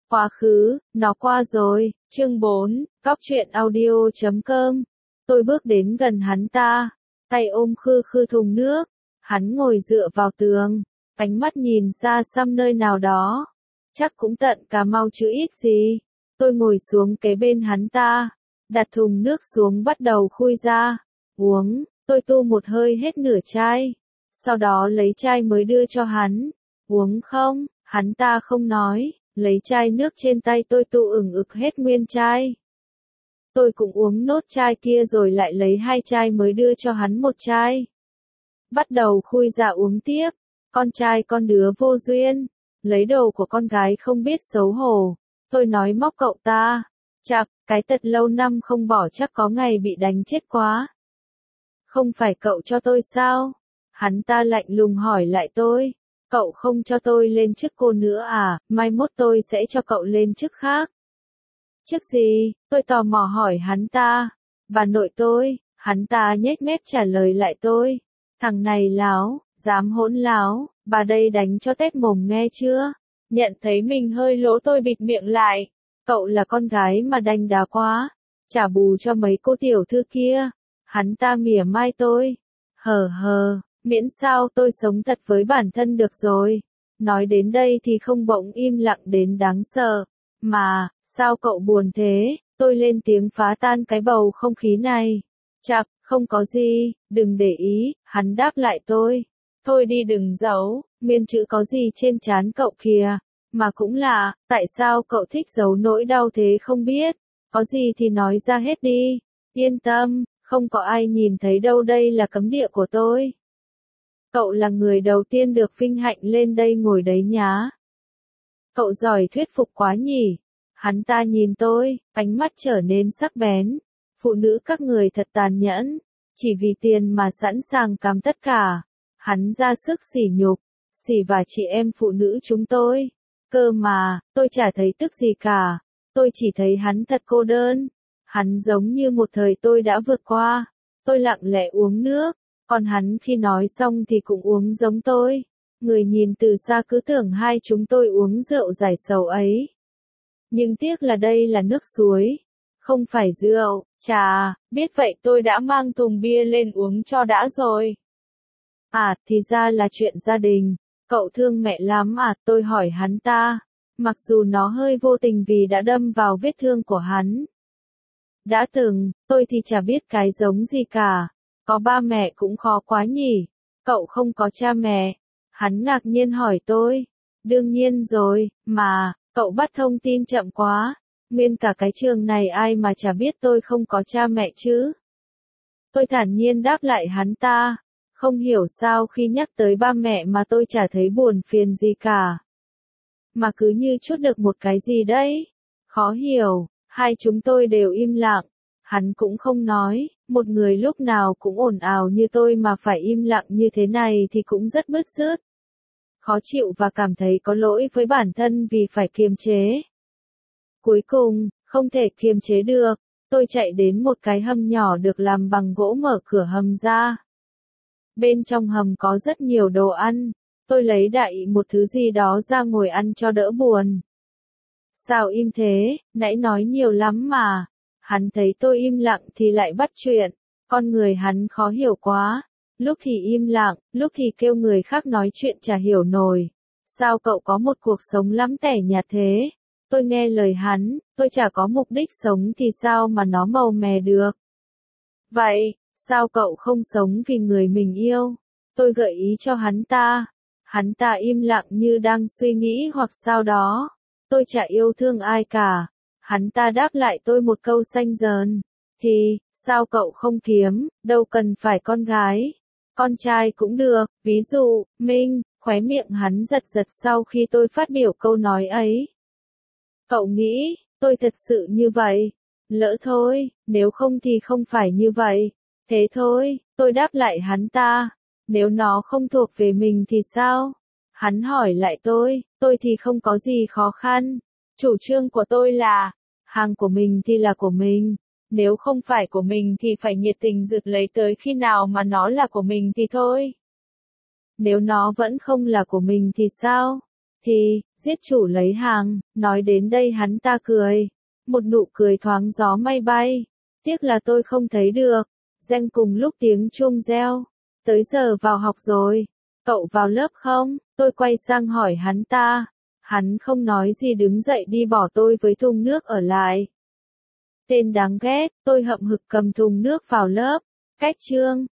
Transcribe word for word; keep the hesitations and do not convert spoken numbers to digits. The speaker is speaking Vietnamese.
Quá khứ, nó qua rồi. Chương bốn, Cóc truyện audio chấm com. Tôi bước đến gần hắn ta, tay ôm khư khư thùng nước. Hắn ngồi dựa vào tường, ánh mắt nhìn xa xăm nơi nào đó. Chắc cũng tận Cà Mau chứ ít gì. Tôi ngồi xuống kế bên hắn ta, đặt thùng nước xuống bắt đầu khui ra, uống. Tôi tu một hơi hết nửa chai, sau đó lấy chai mới đưa cho hắn. Uống không? Hắn ta không nói, lấy chai nước trên tay tôi tu ửng ực hết nguyên chai. Tôi cũng uống nốt chai kia rồi lại lấy hai chai mới đưa cho hắn một chai. Bắt đầu khui ra uống tiếp. Con trai con đứa vô duyên, lấy đồ của con gái không biết xấu hổ. Tôi nói móc cậu ta, chạc, cái tật lâu năm không bỏ chắc có ngày bị đánh chết quá. Không phải cậu cho tôi sao? Hắn ta lạnh lùng hỏi lại tôi. Cậu không cho tôi lên chức cô nữa à, mai mốt tôi sẽ cho cậu lên chức khác. Chức gì? Tôi tò mò hỏi hắn ta. Bà nội tôi. Hắn ta nhếch mép trả lời lại tôi. Thằng này láo, dám hỗn láo, bà đây đánh cho tét mồm nghe chưa? Nhận thấy mình hơi lỗ tôi bịt miệng lại. Cậu là con gái mà đanh đá quá. Trả bù cho mấy cô tiểu thư kia. Hắn ta mỉa mai tôi. Hờ hờ, miễn sao tôi sống thật với bản thân được rồi. Nói đến đây thì không bỗng im lặng đến đáng sợ. Mà, sao cậu buồn thế? Tôi lên tiếng phá tan cái bầu không khí này. Chạc, không có gì, đừng để ý, hắn đáp lại tôi. Thôi đi đừng giấu, miên chữ có gì trên trán cậu kìa. Mà cũng lạ, tại sao cậu thích giấu nỗi đau thế không biết. Có gì thì nói ra hết đi. Yên tâm, không có ai nhìn thấy đâu, đây là cấm địa của tôi. Cậu là người đầu tiên được vinh hạnh lên đây ngồi đấy nhá. Cậu giỏi thuyết phục quá nhỉ. Hắn ta nhìn tôi, ánh mắt trở nên sắc bén. Phụ nữ các người thật tàn nhẫn, chỉ vì tiền mà sẵn sàng cắm tất cả. Hắn ra sức sỉ nhục, sỉ vả chị em phụ nữ chúng tôi. Cơ mà, tôi chả thấy tức gì cả. Tôi chỉ thấy hắn thật cô đơn. Hắn giống như một thời tôi đã vượt qua. Tôi lặng lẽ uống nước, còn hắn khi nói xong thì cũng uống giống tôi. Người nhìn từ xa cứ tưởng hai chúng tôi uống rượu giải sầu ấy. Nhưng tiếc là đây là nước suối, không phải rượu. Chà, biết vậy tôi đã mang thùng bia lên uống cho đã rồi. À, thì ra là chuyện gia đình. Cậu thương mẹ lắm à, tôi hỏi hắn ta. Mặc dù nó hơi vô tình vì đã đâm vào vết thương của hắn. Đã từng, tôi thì chả biết cái giống gì cả. Có ba mẹ cũng khó quá nhỉ. Cậu không có cha mẹ. Hắn ngạc nhiên hỏi tôi. Đương nhiên rồi, mà, cậu bắt thông tin chậm quá. Nguyên cả cái trường này ai mà chả biết tôi không có cha mẹ chứ. Tôi thản nhiên đáp lại hắn ta. Không hiểu sao khi nhắc tới ba mẹ mà tôi chả thấy buồn phiền gì cả. Mà cứ như chút được một cái gì đấy. Khó hiểu, hai chúng tôi đều im lặng. Hắn cũng không nói, một người lúc nào cũng ồn ào như tôi mà phải im lặng như thế này thì cũng rất bứt rứt. Khó chịu và cảm thấy có lỗi với bản thân vì phải kiềm chế. Cuối cùng, không thể kiềm chế được, tôi chạy đến một cái hầm nhỏ được làm bằng gỗ, mở cửa hầm ra. Bên trong hầm có rất nhiều đồ ăn, tôi lấy đại một thứ gì đó ra ngồi ăn cho đỡ buồn. Sao im thế, nãy nói nhiều lắm mà. Hắn thấy tôi im lặng thì lại bắt chuyện, con người hắn khó hiểu quá. Lúc thì im lặng, lúc thì kêu người khác nói chuyện chả hiểu nổi. Sao cậu có một cuộc sống lắm tẻ nhạt thế? Tôi nghe lời hắn, tôi chả có mục đích sống thì sao mà nó màu mè được. Vậy, sao cậu không sống vì người mình yêu? Tôi gợi ý cho hắn ta. Hắn ta im lặng như đang suy nghĩ hoặc sao đó. Tôi chả yêu thương ai cả. Hắn ta đáp lại tôi một câu xanh dờn. Thì, sao cậu không kiếm, đâu cần phải con gái. Con trai cũng được, ví dụ, Minh, khóe miệng hắn giật giật sau khi tôi phát biểu câu nói ấy. Cậu nghĩ, tôi thật sự như vậy? Lỡ thôi, nếu không thì không phải như vậy. Thế thôi, tôi đáp lại hắn ta. Nếu nó không thuộc về mình thì sao? Hắn hỏi lại tôi, tôi thì không có gì khó khăn. Chủ trương của tôi là, hàng của mình thì là của mình. Nếu không phải của mình thì phải nhiệt tình rực lấy tới khi nào mà nó là của mình thì thôi. Nếu nó vẫn không là của mình thì sao? Thì, giết chủ lấy hàng, nói đến đây hắn ta cười. Một nụ cười thoáng gió mây bay. Tiếc là tôi không thấy được. Danh cùng lúc tiếng chuông reo. Tới giờ vào học rồi. Cậu vào lớp không? Tôi quay sang hỏi hắn ta. Hắn không nói gì đứng dậy đi bỏ tôi với thùng nước ở lại. Tên đáng ghét, tôi hậm hực cầm thùng nước vào lớp. Cách chương.